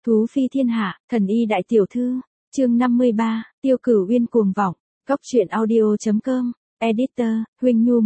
Thú phi thiên hạ, thần y đại tiểu thư, chương 53, Tiêu Cửu Uyên cuồng vọng, Cóc truyện audio.com, editor, Huỳnh Nhu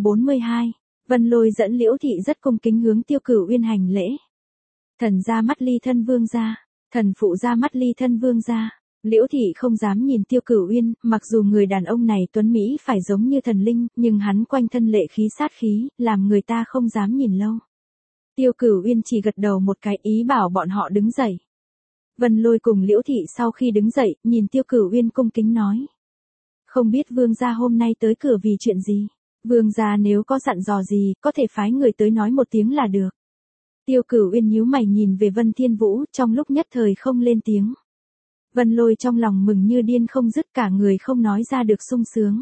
142, Vân Lôi dẫn Liễu Thị rất cung kính hướng Tiêu Cửu Uyên hành lễ. Thần ra mắt ly thân vương gia, thần phụ ra mắt ly thân vương gia. Liễu Thị không dám nhìn Tiêu Cửu Uyên, mặc dù người đàn ông này tuấn mỹ phải giống như thần linh, nhưng hắn quanh thân lệ khí sát khí, làm người ta không dám nhìn lâu. Tiêu Cửu Uyên chỉ gật đầu một cái ý bảo bọn họ đứng dậy. Vân Lôi cùng Liễu Thị sau khi đứng dậy, nhìn Tiêu Cửu Uyên cung kính nói. Không biết vương gia hôm nay tới cửa vì chuyện gì? Vương gia nếu có dặn dò gì, có thể phái người tới nói một tiếng là được. Tiêu Cửu Uyên nhíu mày nhìn về Vân Thiên Vũ, trong lúc nhất thời không lên tiếng. Vân Lôi trong lòng mừng như điên không dứt, cả người không nói ra được sung sướng.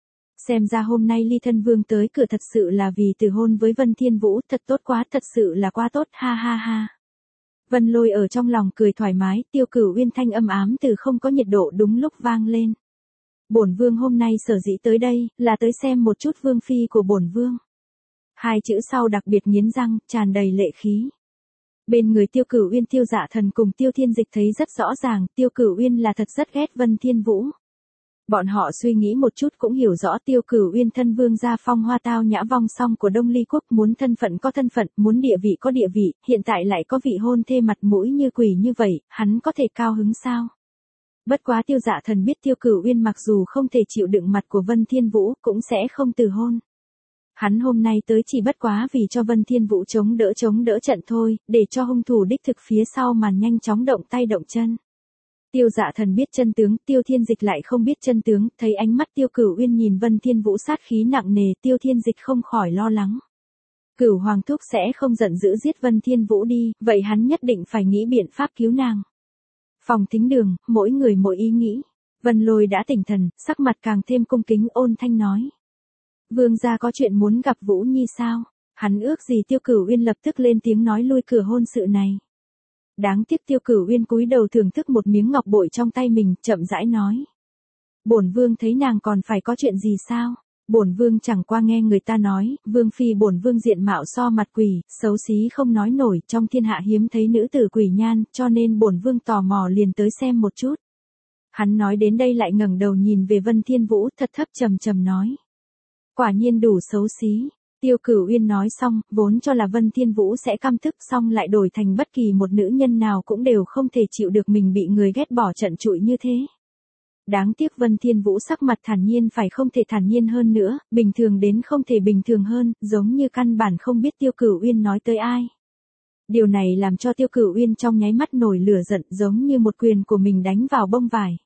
Xem ra hôm nay ly thân vương tới cửa thật sự là vì từ hôn với Vân Thiên Vũ, thật tốt quá, thật sự là quá tốt, ha ha ha. Vân Lôi ở trong lòng cười thoải mái, Tiêu Cửu Uyên thanh âm ám từ không có nhiệt độ đúng lúc vang lên. Bổn vương hôm nay sở dĩ tới đây, là tới xem một chút vương phi của bổn vương. Hai chữ sau đặc biệt nghiến răng, tràn đầy lệ khí. Bên người Tiêu Cửu Uyên Tiêu Dạ Thần cùng Tiêu Thiên Dịch thấy rất rõ ràng, Tiêu Cửu Uyên là thật rất ghét Vân Thiên Vũ. Bọn họ suy nghĩ một chút cũng hiểu rõ Tiêu Cửu Uyên thân vương gia phong hoa tao nhã vong song của Đông Ly quốc, muốn thân phận có thân phận, muốn địa vị có địa vị, hiện tại lại có vị hôn thê mặt mũi như quỷ như vậy, hắn có thể cao hứng sao? Bất quá Tiêu Dạ Thần biết Tiêu Cửu Uyên mặc dù không thể chịu đựng mặt của Vân Thiên Vũ, cũng sẽ không từ hôn. Hắn hôm nay tới chỉ bất quá vì cho Vân Thiên Vũ chống đỡ trận thôi, để cho hung thủ đích thực phía sau màn nhanh chóng động tay động chân. Tiêu Dạ Thần biết chân tướng, Tiêu Thiên Dịch lại không biết chân tướng, thấy ánh mắt Tiêu Cửu Uyên nhìn Vân Thiên Vũ sát khí nặng nề, Tiêu Thiên Dịch không khỏi lo lắng. Cửu Hoàng thúc sẽ không giận dữ giết Vân Thiên Vũ đi, vậy hắn nhất định phải nghĩ biện pháp cứu nàng. Phòng thính đường, mỗi người mỗi ý nghĩ. Vân Lôi đã tỉnh thần, sắc mặt càng thêm cung kính ôn thanh nói. Vương gia có chuyện muốn gặp Vũ Nhi sao? Hắn ước gì Tiêu Cửu Uyên lập tức lên tiếng nói lui cửa hôn sự này. Đáng tiếc Tiêu Cửu Uyên cúi đầu thưởng thức một miếng ngọc bội trong tay mình, chậm rãi nói. Bổn vương thấy nàng còn phải có chuyện gì sao? Bổn vương chẳng qua nghe người ta nói, vương phi bổn vương diện mạo so mặt quỷ, xấu xí không nói nổi, trong thiên hạ hiếm thấy nữ tử quỷ nhan, cho nên bổn vương tò mò liền tới xem một chút. Hắn nói đến đây lại ngẩng đầu nhìn về Vân Thiên Vũ, thật thấp trầm trầm nói. Quả nhiên đủ xấu xí. Tiêu Cửu Uyên nói xong, vốn cho là Vân Thiên Vũ sẽ căm tức, xong lại đổi thành bất kỳ một nữ nhân nào cũng đều không thể chịu được mình bị người ghét bỏ trận trụi như thế. Đáng tiếc Vân Thiên Vũ sắc mặt thản nhiên phải không thể thản nhiên hơn nữa, bình thường đến không thể bình thường hơn, giống như căn bản không biết Tiêu Cửu Uyên nói tới ai. Điều này làm cho Tiêu Cửu Uyên trong nháy mắt nổi lửa giận, giống như một quyền của mình đánh vào bông vải.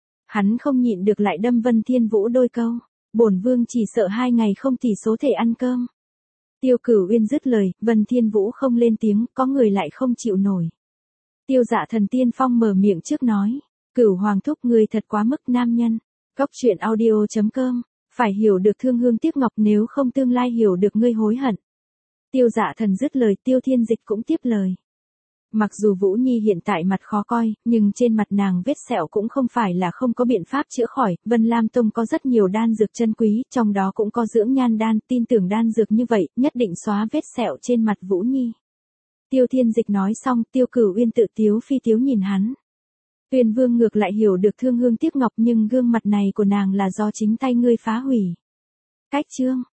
Hắn không nhịn được lại đâm Vân Thiên Vũ đôi câu. Bổn vương chỉ sợ 2 ngày không tỷ số thể ăn cơm. Tiêu Cửu Uyên dứt lời, Vân Thiên Vũ không lên tiếng, có người lại không chịu nổi. Tiêu Dạ Thần tiên phong mở miệng trước nói. Cửu Hoàng thúc người thật quá mức nam nhân. Cóc truyện audio.com, phải hiểu được thương hương tiếc ngọc, nếu không tương lai hiểu được ngươi hối hận. Tiêu Dạ Thần dứt lời, Tiêu Thiên Dịch cũng tiếp lời. Mặc dù Vũ Nhi hiện tại mặt khó coi, nhưng trên mặt nàng vết sẹo cũng không phải là không có biện pháp chữa khỏi, Vân Lam Tông có rất nhiều đan dược chân quý, trong đó cũng có dưỡng nhan đan, tin tưởng đan dược như vậy, nhất định xóa vết sẹo trên mặt Vũ Nhi. Tiêu Thiên Dịch nói xong, Tiêu Cửu Uyên tự tiếu phi tiếu nhìn hắn. Tuyền Vương ngược lại hiểu được thương hương tiếc ngọc, nhưng gương mặt này của nàng là do chính tay ngươi phá hủy. Cách chương.